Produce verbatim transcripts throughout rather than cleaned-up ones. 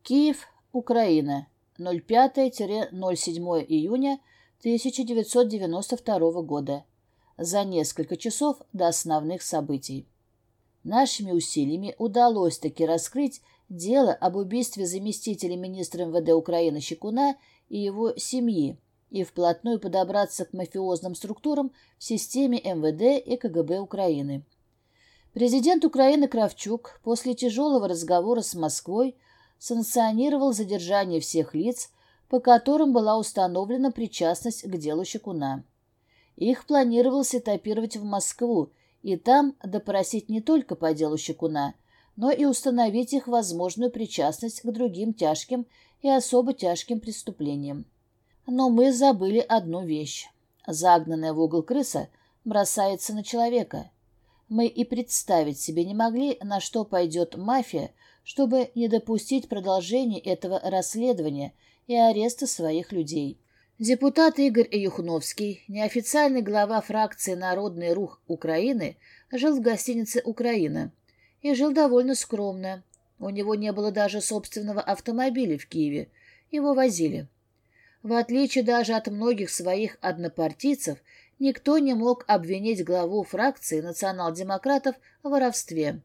Киев, Украина, ноль пятое — ноль седьмое июня тысяча девятьсот девяносто второго года. За несколько часов до основных событий. Нашими усилиями удалось таки раскрыть дело об убийстве заместителя министра эм вэ дэ Украины Щекуна и его семьи и вплотную подобраться к мафиозным структурам в системе эм вэ дэ и ка гэ бэ Украины. Президент Украины Кравчук после тяжелого разговора с Москвой санкционировал задержание всех лиц, по которым была установлена причастность к делу Щекуна. Их планировалось этапировать в Москву и там допросить не только по делу Щекуна, но и установить их возможную причастность к другим тяжким и особо тяжким преступлениям. Но мы забыли одну вещь. Загнанная в угол крыса бросается на человека. Мы и представить себе не могли, на что пойдет мафия, чтобы не допустить продолжения этого расследования и ареста своих людей. Депутат Игорь Юхновский, неофициальный глава фракции «Народный рух Украины», жил в гостинице «Украина» и жил довольно скромно. У него не было даже собственного автомобиля в Киеве, его возили. В отличие даже от многих своих однопартийцев, никто не мог обвинить главу фракции национал-демократов в воровстве.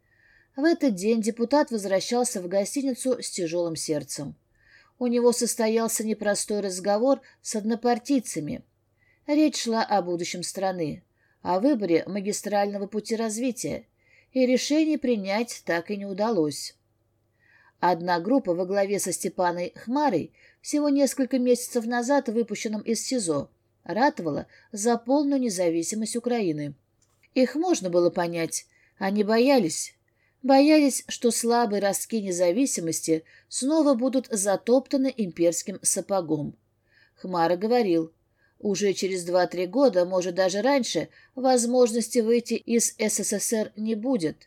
В этот день депутат возвращался в гостиницу с тяжелым сердцем. У него состоялся непростой разговор с однопартийцами. Речь шла о будущем страны, о выборе магистрального пути развития, и решение принять так и не удалось. Одна группа во главе со Степаной Хмарой, всего несколько месяцев назад выпущенным из СИЗО, ратовала за полную независимость Украины. Их можно было понять, они боялись. Боялись, что слабые ростки независимости снова будут затоптаны имперским сапогом. Хмара говорил, уже через два-три года, может даже раньше, возможности выйти из эс эс эс эр не будет.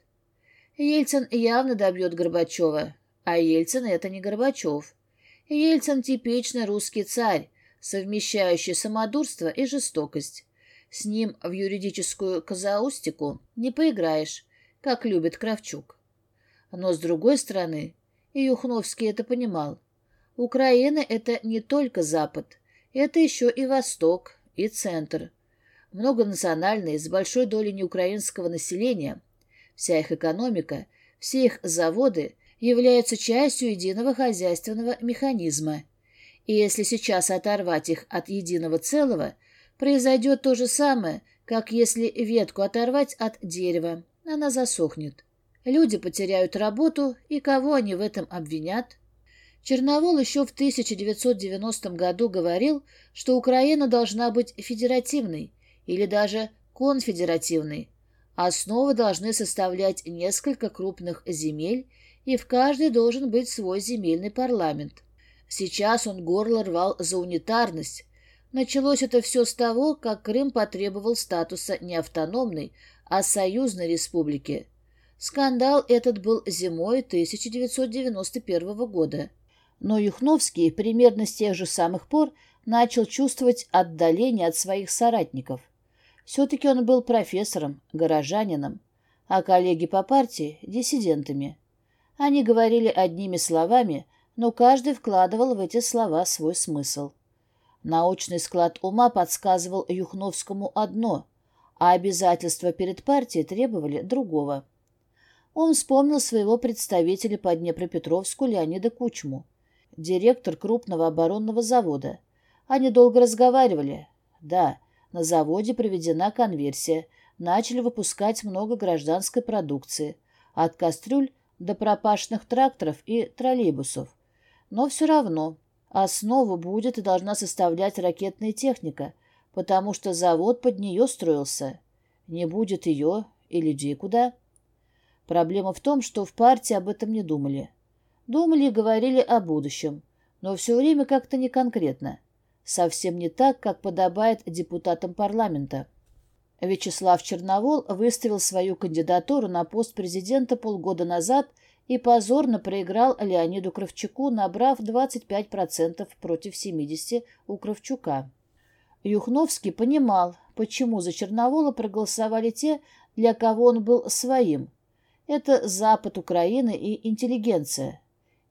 Ельцин явно добьет Горбачева, а Ельцин — это не Горбачев. Ельцин — типичный русский царь, совмещающий самодурство и жестокость. С ним в юридическую казаустику не поиграешь, как любит Кравчук. Но, с другой стороны, и Юхновский это понимал, Украина — это не только Запад, это еще и Восток, и Центр. Многонациональные, с большой долей неукраинского населения, вся их экономика, все их заводы являются частью единого хозяйственного механизма. И если сейчас оторвать их от единого целого, произойдет то же самое, как если ветку оторвать от дерева. Она засохнет. Люди потеряют работу, и кого они в этом обвинят? Черновол еще в тысяча девятьсот девяностом году говорил, что Украина должна быть федеративной или даже конфедеративной. Основы должны составлять несколько крупных земель, и в каждой должен быть свой земельный парламент. Сейчас он горло рвал за унитарность. Началось это все с того, как Крым потребовал статуса не автономной, а союзной республики. Скандал этот был зимой тысяча девятьсот девяносто первого года. Но Юхновский примерно с тех же самых пор начал чувствовать отдаление от своих соратников. Все-таки он был профессором, горожанином, а коллеги по партии — диссидентами. Они говорили одними словами, но каждый вкладывал в эти слова свой смысл. Научный склад ума подсказывал Юхновскому одно, а обязательства перед партией требовали другого. Он вспомнил своего представителя по Днепропетровску Леонида Кучму, директор крупного оборонного завода. Они долго разговаривали. Да, на заводе проведена конверсия, начали выпускать много гражданской продукции, от кастрюль до пропашных тракторов и троллейбусов. Но все равно основу будет и должна составлять ракетная техника, потому что завод под нее строился. Не будет ее, и людей куда? Проблема в том, что в партии об этом не думали. Думали и говорили о будущем, но все время как-то не конкретно. Совсем не так, как подобает депутатам парламента. Вячеслав Черновол выставил свою кандидатуру на пост президента полгода назад и позорно проиграл Леониду Кравчуку, набрав двадцать пять процентов против семидесяти процентов у Кравчука. Юхновский понимал, почему за Черновола проголосовали те, для кого он был своим. Это Запад Украины и интеллигенция.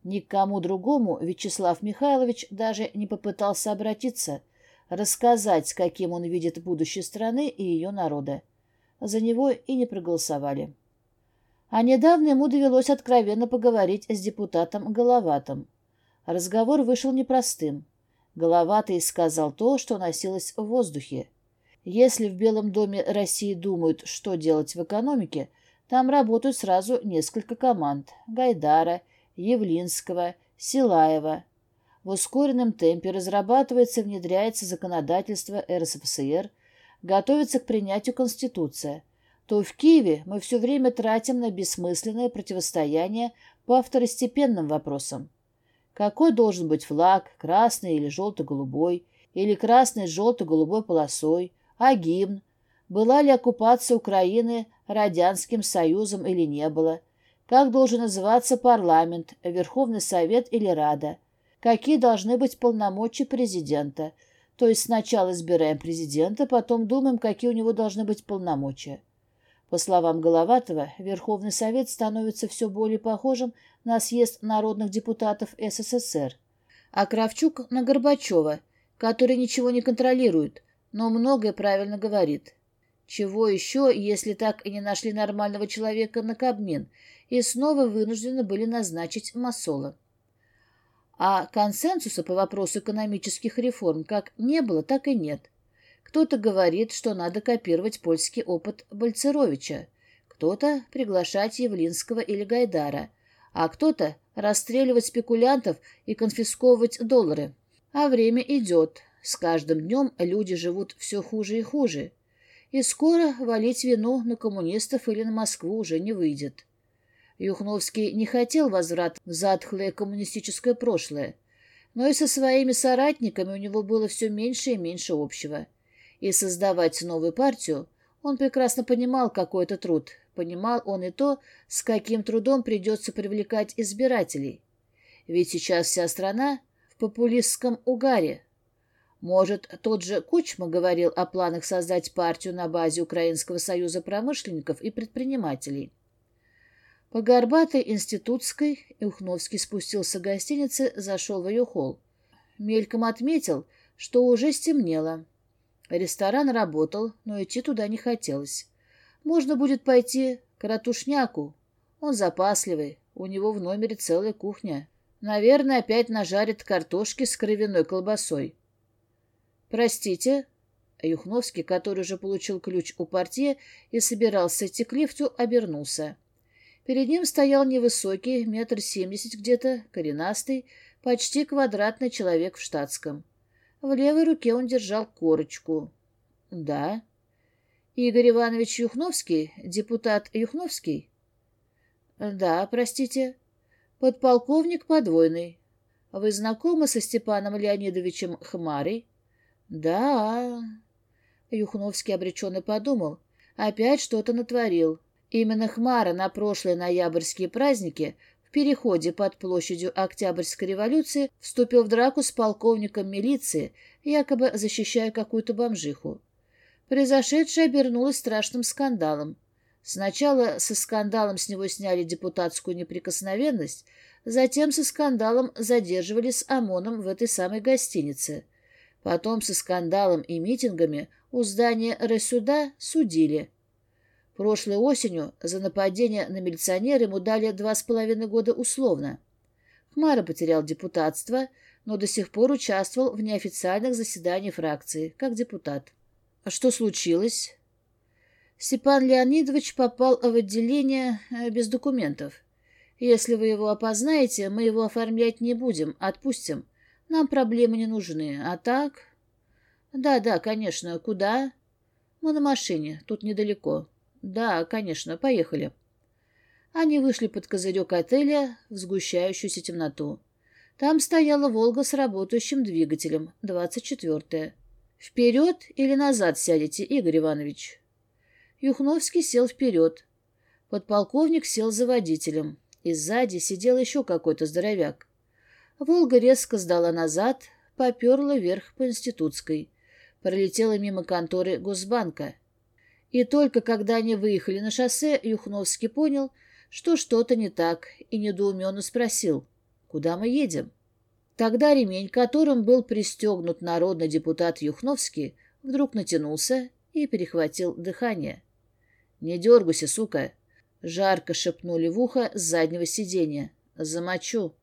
Ни к кому другому Вячеслав Михайлович даже не попытался обратиться, рассказать, каким он видит будущее страны и ее народа. За него и не проголосовали. А недавно ему довелось откровенно поговорить с депутатом Головатым. Разговор вышел непростым. Головатый сказал то, что носилось в воздухе. Если в Белом доме России думают, что делать в экономике, там работают сразу несколько команд – Гайдара, Явлинского, Силаева. В ускоренном темпе разрабатывается и внедряется законодательство эр эс эф эс эр, готовится к принятию Конституция, то в Киеве мы все время тратим на бессмысленное противостояние по второстепенным вопросам. Какой должен быть флаг, красный или желто-голубой, или красный с желто-голубой полосой, а гимн? Была ли оккупация Украины Радянским Союзом или не было? Как должен называться парламент, Верховный Совет или Рада? Какие должны быть полномочия президента? То есть сначала избираем президента, потом думаем, какие у него должны быть полномочия. По словам Головатова, Верховный Совет становится все более похожим на съезд народных депутатов эс эс эс эр, а Кравчук на Горбачева, который ничего не контролирует, но многое правильно говорит. Чего еще, если так и не нашли нормального человека на Кабмин и снова вынуждены были назначить Массола? А консенсуса по вопросу экономических реформ как не было, так и нет. Кто-то говорит, что надо копировать польский опыт Бальцеровича, кто-то приглашать Явлинского или Гайдара, а кто-то расстреливать спекулянтов и конфисковывать доллары. А время идет. С каждым днем люди живут все хуже и хуже. И скоро валить вину на коммунистов или на Москву уже не выйдет. Юхновский не хотел возврат в затхлое коммунистическое прошлое, но и со своими соратниками у него было все меньше и меньше общего. И создавать новую партию он прекрасно понимал, какой это труд. Понимал он и то, с каким трудом придется привлекать избирателей. Ведь сейчас вся страна в популистском угаре. Может, тот же Кучма говорил о планах создать партию на базе Украинского союза промышленников и предпринимателей. По Горбатой Институтской Юхновский спустился к гостинице, зашел в ее холл. Мельком отметил, что уже стемнело. Ресторан работал, но идти туда не хотелось. Можно будет пойти к Ратушняку. Он запасливый, у него в номере целая кухня. Наверное, опять нажарит картошки с кровяной колбасой. «Простите?» Юхновский, который уже получил ключ у портье и собирался идти к лифту, обернулся. Перед ним стоял невысокий, метр семьдесят где-то, коренастый, почти квадратный человек в штатском. В левой руке он держал корочку. «Да». «Игорь Иванович Юхновский? Депутат Юхновский?» «Да, простите». «Подполковник Подвойный. Вы знакомы со Степаном Леонидовичем Хмарой?» «Да». Юхновский обреченно подумал. Опять что-то натворил. Именно Хмара на прошлые ноябрьские праздники в переходе под площадью Октябрьской революции вступил в драку с полковником милиции, якобы защищая какую-то бомжиху. Произошедшее обернулось страшным скандалом. Сначала со скандалом с него сняли депутатскую неприкосновенность, затем со скандалом задерживали с ОМОНом в этой самой гостинице. Потом со скандалом и митингами у здания Райсуда судили. Прошлой осенью за нападение на милиционера ему дали два с половиной года условно. Хмара потерял депутатство, но до сих пор участвовал в неофициальных заседаниях фракции, как депутат. А что случилось? Степан Леонидович попал в отделение без документов. Если вы его опознаете, мы его оформлять не будем, отпустим. Нам проблемы не нужны, а так... Да, да, конечно. Куда? Мы на машине, тут недалеко. Да, конечно, поехали. Они вышли под козырек отеля в сгущающуюся темноту. Там стояла «Волга» с работающим двигателем, двадцать четвёртая. «Вперед или назад сядете, Игорь Иванович?» Юхновский сел вперед. Подполковник сел за водителем, и сзади сидел еще какой-то здоровяк. «Волга» резко сдала назад, поперла вверх по Институтской, пролетела мимо конторы Госбанка. И только когда они выехали на шоссе, Юхновский понял, что что-то не так, и недоуменно спросил: Куда мы едем? Тогда ремень, которым был пристегнут народный депутат Юхновский, вдруг натянулся и перехватил дыхание. «Не дергайся, сука!» — жарко шепнули в ухо с заднего сиденья. «Замочу!»